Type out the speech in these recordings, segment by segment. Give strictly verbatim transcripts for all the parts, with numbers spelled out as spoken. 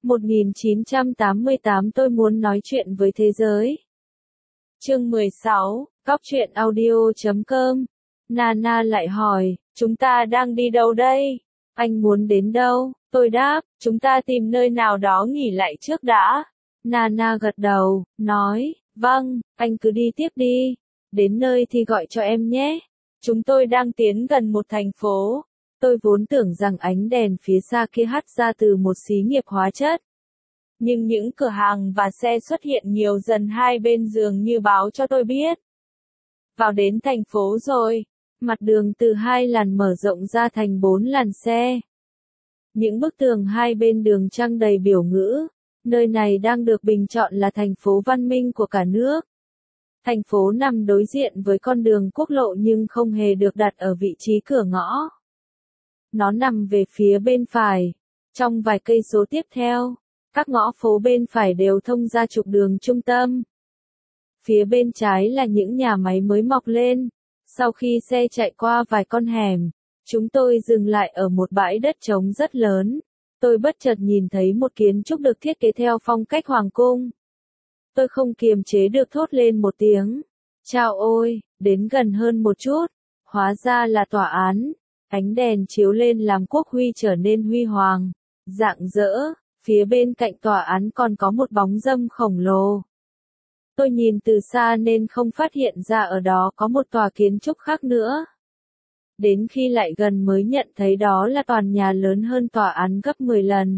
một nghìn chín trăm tám mươi tám Tôi muốn nói chuyện với thế giới. Chương mười sáu, Cóc truyện audio chấm com. Nana lại hỏi, chúng ta đang đi đâu đây? Anh muốn đến đâu? Tôi đáp, chúng ta tìm nơi nào đó nghỉ lại trước đã. Nana gật đầu, nói, vâng, anh cứ đi tiếp đi. Đến nơi thì gọi cho em nhé. Chúng tôi đang tiến gần một thành phố. Tôi vốn tưởng rằng ánh đèn phía xa kia hắt ra từ một xí nghiệp hóa chất. Nhưng những cửa hàng và xe xuất hiện nhiều dần hai bên dường như báo cho tôi biết. Vào đến thành phố rồi. Mặt đường từ hai làn mở rộng ra thành bốn làn xe. Những bức tường hai bên đường trăng đầy biểu ngữ. Nơi này đang được bình chọn là thành phố văn minh của cả nước. Thành phố nằm đối diện với con đường quốc lộ nhưng không hề được đặt ở vị trí cửa ngõ. Nó nằm về phía bên phải. Trong vài cây số tiếp theo, các ngõ phố bên phải đều thông ra trục đường trung tâm. Phía bên trái là những nhà máy mới mọc lên. Sau khi xe chạy qua vài con hẻm, chúng tôi dừng lại ở một bãi đất trống rất lớn. Tôi bất chợt nhìn thấy một kiến trúc được thiết kế theo phong cách hoàng cung. Tôi không kiềm chế được thốt lên một tiếng. Chao ôi, đến gần hơn một chút. Hóa ra là tòa án. Ánh đèn chiếu lên làm quốc huy trở nên huy hoàng, rạng rỡ. Phía bên cạnh tòa án còn có một bóng râm khổng lồ. Tôi nhìn từ xa nên không phát hiện ra ở đó có một tòa kiến trúc khác nữa. Đến khi lại gần mới nhận thấy đó là tòa nhà lớn hơn tòa án gấp mười lần.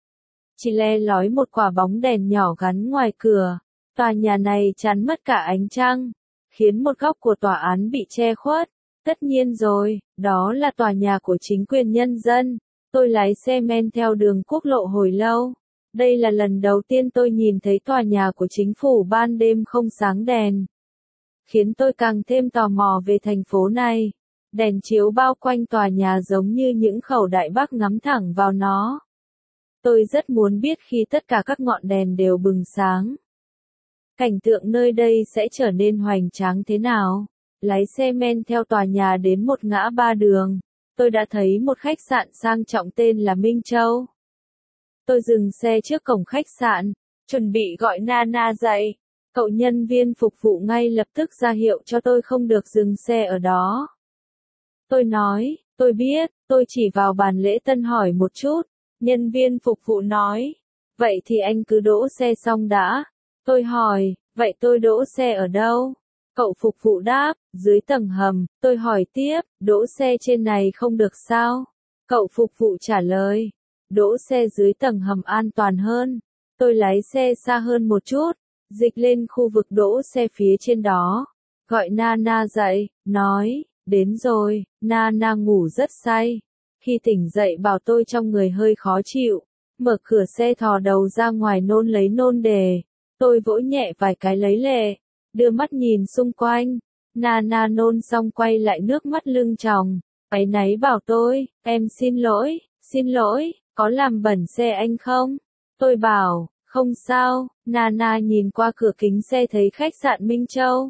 Chỉ le lói một quả bóng đèn nhỏ gắn ngoài cửa. Tòa nhà này chắn mất cả ánh trăng, khiến một góc của tòa án bị che khuất. Tất nhiên rồi, đó là tòa nhà của chính quyền nhân dân. Tôi lái xe men theo đường quốc lộ hồi lâu. Đây là lần đầu tiên tôi nhìn thấy tòa nhà của chính phủ ban đêm không sáng đèn. Khiến tôi càng thêm tò mò về thành phố này. Đèn chiếu bao quanh tòa nhà giống như những khẩu đại bác ngắm thẳng vào nó. Tôi rất muốn biết khi tất cả các ngọn đèn đều bừng sáng. Cảnh tượng nơi đây sẽ trở nên hoành tráng thế nào? Lái xe men theo tòa nhà đến một ngã ba đường. Tôi đã thấy một khách sạn sang trọng tên là Minh Châu. Tôi dừng xe trước cổng khách sạn, chuẩn bị gọi Nana dậy. Cậu nhân viên phục vụ ngay lập tức ra hiệu cho tôi không được dừng xe ở đó. Tôi nói, tôi biết, tôi chỉ vào bàn lễ tân hỏi một chút. Nhân viên phục vụ nói, vậy thì anh cứ đỗ xe xong đã. Tôi hỏi, vậy tôi đỗ xe ở đâu? Cậu phục vụ đáp, dưới tầng hầm. Tôi hỏi tiếp, đỗ xe trên này không được sao? Cậu phục vụ trả lời, đỗ xe dưới tầng hầm an toàn hơn. Tôi lái xe xa hơn một chút, dịch lên khu vực đỗ xe phía trên đó. Gọi Nana dậy, nói, đến rồi. Nana ngủ rất say. Khi tỉnh dậy bảo tôi trong người hơi khó chịu. Mở cửa xe thò đầu ra ngoài nôn lấy nôn đề. Tôi vỗ nhẹ vài cái lấy lệ. Đưa mắt nhìn xung quanh. Nana nôn xong quay lại nước mắt lưng tròng. Áy náy bảo tôi, em xin lỗi, xin lỗi, có làm bẩn xe anh không? Tôi bảo, không sao. Nana nhìn qua cửa kính xe thấy khách sạn Minh Châu.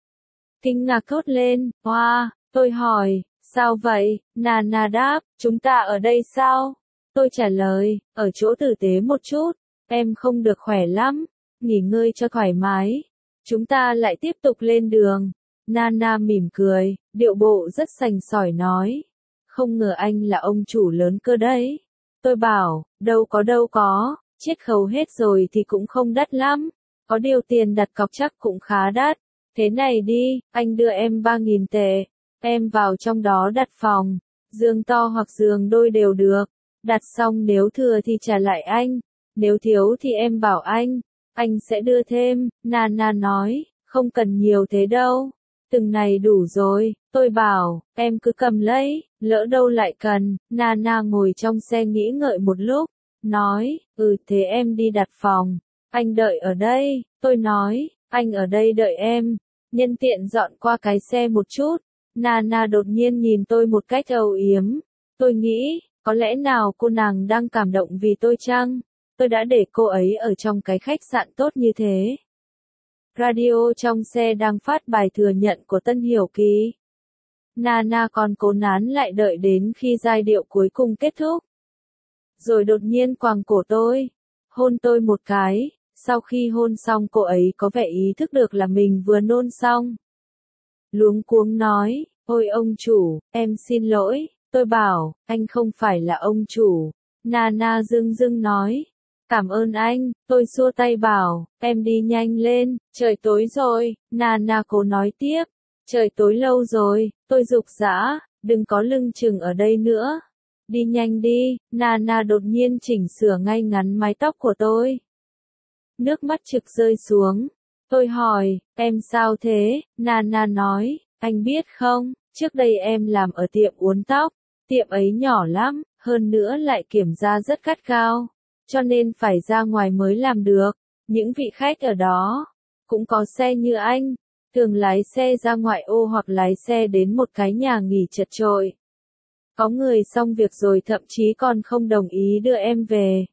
Kinh ngạc thốt lên, wow. Tôi hỏi, sao vậy? Nana đáp, chúng ta ở đây sao? Tôi trả lời, ở chỗ tử tế một chút. Em không được khỏe lắm. Nghỉ ngơi cho thoải mái. Chúng ta lại tiếp tục lên đường. Nana mỉm cười, điệu bộ rất sành sỏi nói. Không ngờ anh là ông chủ lớn cơ đấy. Tôi bảo, đâu có đâu có, chiết khấu hết rồi thì cũng không đắt lắm. Có điều tiền đặt cọc chắc cũng khá đắt. Thế này đi, anh đưa em ba nghìn tệ. Em vào trong đó đặt phòng. Giường to hoặc giường đôi đều được. Đặt xong nếu thừa thì trả lại anh. Nếu thiếu thì em bảo anh. Anh sẽ đưa thêm. Nana nói, không cần nhiều thế đâu. Từng này đủ rồi. Tôi bảo, em cứ cầm lấy, lỡ đâu lại cần. Nana ngồi trong xe nghĩ ngợi một lúc. Nói, ừ thế em đi đặt phòng. Anh đợi ở đây. Tôi nói, anh ở đây đợi em. Nhân tiện dọn qua cái xe một chút. Nana đột nhiên nhìn tôi một cách âu yếm. Tôi nghĩ, có lẽ nào cô nàng đang cảm động vì tôi chăng? Tôi đã để cô ấy ở trong cái khách sạn tốt như thế. Radio trong xe đang phát bài thừa nhận của Tân Hiểu Kỳ. Nana còn cố nán lại đợi đến khi giai điệu cuối cùng kết thúc. Rồi đột nhiên quàng cổ tôi. hôn tôi một cái. Sau khi hôn xong cô ấy có vẻ ý thức được là mình vừa nôn xong. Luống cuống nói, ôi ông chủ, em xin lỗi, tôi bảo, anh không phải là ông chủ. Nana dưng dưng nói, cảm ơn anh, tôi xua tay bảo, em đi nhanh lên, trời tối rồi. Nana cố nói tiếp, trời tối lâu rồi, tôi giục giã, đừng có lưng chừng ở đây nữa. Đi nhanh đi. Nana đột nhiên chỉnh sửa ngay ngắn mái tóc của tôi. Nước mắt trực rơi xuống. Tôi hỏi, em sao thế? Nana nói, anh biết không, trước đây em làm ở tiệm uốn tóc. Tiệm ấy nhỏ lắm, hơn nữa lại kiểm tra rất gắt gao. Cho nên phải ra ngoài mới làm được. Những vị khách ở đó cũng có xe như anh, thường lái xe ra ngoại ô hoặc lái xe đến một cái nhà nghỉ chật chội. Có người xong việc rồi thậm chí còn không đồng ý đưa em về.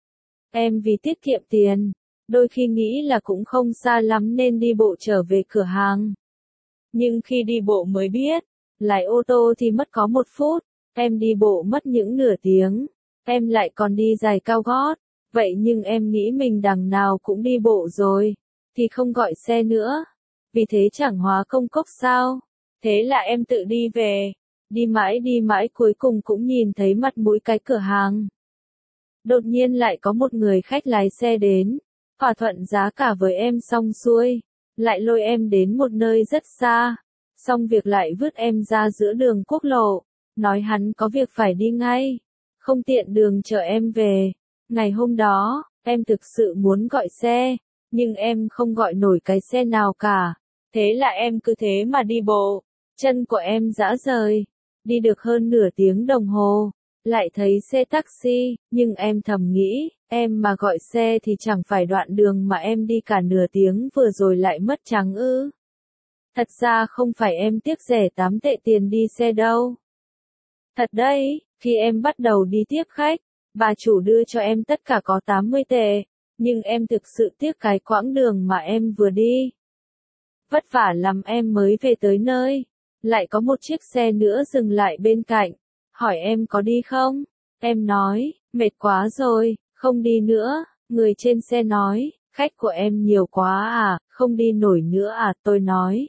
Em vì tiết kiệm tiền, đôi khi nghĩ là cũng không xa lắm nên đi bộ trở về cửa hàng. Nhưng khi đi bộ mới biết, lái ô tô thì mất có một phút, em đi bộ mất những nửa tiếng, em lại còn đi giày cao gót. Vậy nhưng em nghĩ mình đằng nào cũng đi bộ rồi, thì không gọi xe nữa. Vì thế chẳng hóa công cốc sao? Thế là em tự đi về. Đi mãi đi mãi cuối cùng cũng nhìn thấy mặt mũi cái cửa hàng. Đột nhiên lại có một người khách lái xe đến, thỏa thuận giá cả với em xong xuôi, lại lôi em đến một nơi rất xa, xong việc lại vứt em ra giữa đường quốc lộ, nói hắn có việc phải đi ngay, không tiện đường chở em về. Ngày hôm đó, em thực sự muốn gọi xe, nhưng em không gọi nổi cái xe nào cả, thế là em cứ thế mà đi bộ, chân của em rã rời. Đi được hơn nửa tiếng đồng hồ, lại thấy xe taxi, nhưng em thầm nghĩ, em mà gọi xe thì chẳng phải đoạn đường mà em đi cả nửa tiếng vừa rồi lại mất trắng ư. Thật ra không phải em tiếc rẻ tám tệ tiền đi xe đâu. Thật đấy, khi em bắt đầu đi tiếp khách, bà chủ đưa cho em tất cả có tám mươi tệ, nhưng em thực sự tiếc cái quãng đường mà em vừa đi. Vất vả lắm em mới về tới nơi. Lại có một chiếc xe nữa dừng lại bên cạnh, hỏi em có đi không? Em nói, mệt quá rồi, không đi nữa. Người trên xe nói, khách của em nhiều quá à, không đi nổi nữa à? Tôi nói,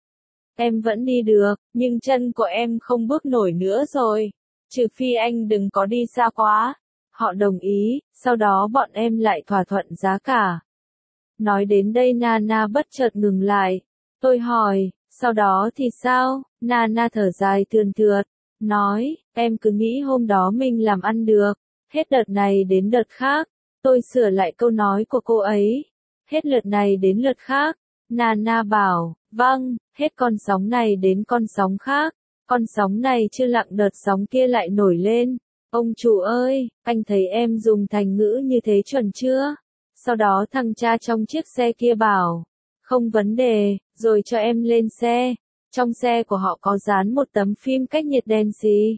em vẫn đi được, nhưng chân của em không bước nổi nữa rồi, trừ phi anh đừng có đi xa quá. Họ đồng ý, sau đó bọn em lại thỏa thuận giá cả. Nói đến đây Nana bất chợt ngừng lại. Tôi hỏi, sau đó thì sao? Nana thở dài thườn thượt, nói, em cứ nghĩ hôm đó mình làm ăn được, hết đợt này đến đợt khác. Tôi sửa lại câu nói của cô ấy, hết lượt này đến lượt khác. Nana bảo, vâng, hết con sóng này đến con sóng khác, con sóng này chưa lặng đợt sóng kia lại nổi lên. Ông chủ ơi, anh thấy em dùng thành ngữ như thế chuẩn chưa? Sau đó thằng cha trong chiếc xe kia bảo, không vấn đề, rồi cho em lên xe. Trong xe của họ có dán một tấm phim cách nhiệt đen xì.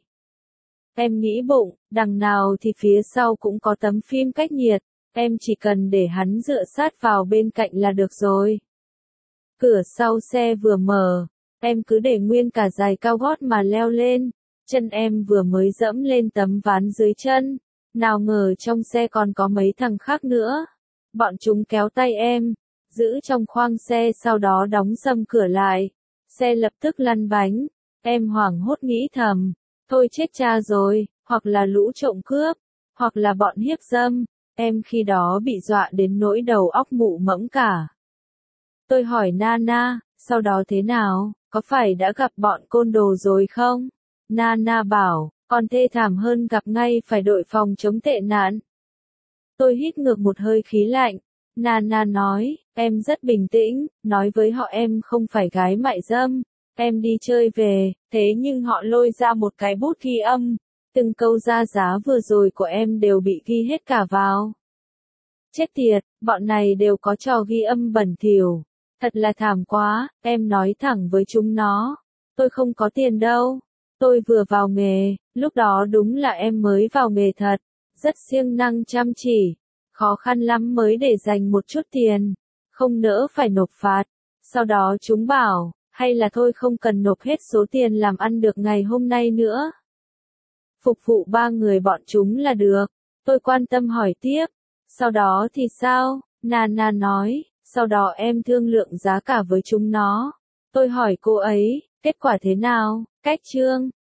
Em nghĩ bụng, đằng nào thì phía sau cũng có tấm phim cách nhiệt, em chỉ cần để hắn dựa sát vào bên cạnh là được rồi. Cửa sau xe vừa mở, em cứ để nguyên cả giày cao gót mà leo lên, chân em vừa mới dẫm lên tấm ván dưới chân, nào ngờ trong xe còn có mấy thằng khác nữa. Bọn chúng kéo tay em, giữ trong khoang xe sau đó đóng sầm cửa lại. Xe lập tức lăn bánh, em hoảng hốt nghĩ thầm, thôi chết cha rồi, hoặc là lũ trộm cướp, hoặc là bọn hiếp dâm. Em khi đó bị dọa đến nỗi đầu óc mụ mẫm cả. Tôi hỏi Nana, sau đó thế nào, có phải đã gặp bọn côn đồ rồi không? Nana bảo, còn thê thảm hơn gặp ngay phải đội phòng chống tệ nạn. Tôi hít ngược một hơi khí lạnh. Nana nói, em rất bình tĩnh, nói với họ em không phải gái mại dâm, em đi chơi về, thế nhưng họ lôi ra một cái bút ghi âm, từng câu ra giá vừa rồi của em đều bị ghi hết cả vào. Chết tiệt, bọn này đều có trò ghi âm bẩn thỉu, thật là thảm quá. Em nói thẳng với chúng nó, tôi không có tiền đâu, tôi vừa vào nghề, lúc đó đúng là em mới vào nghề thật, rất siêng năng chăm chỉ. Khó khăn lắm mới để dành một chút tiền, không nỡ phải nộp phạt. Sau đó chúng bảo, hay là thôi không cần nộp hết số tiền làm ăn được ngày hôm nay nữa. Phục vụ ba người bọn chúng là được. Tôi quan tâm hỏi tiếp, Sau đó thì sao? Nana nói, sau đó em thương lượng giá cả với chúng nó. Tôi hỏi cô ấy, kết quả thế nào? Cách Trương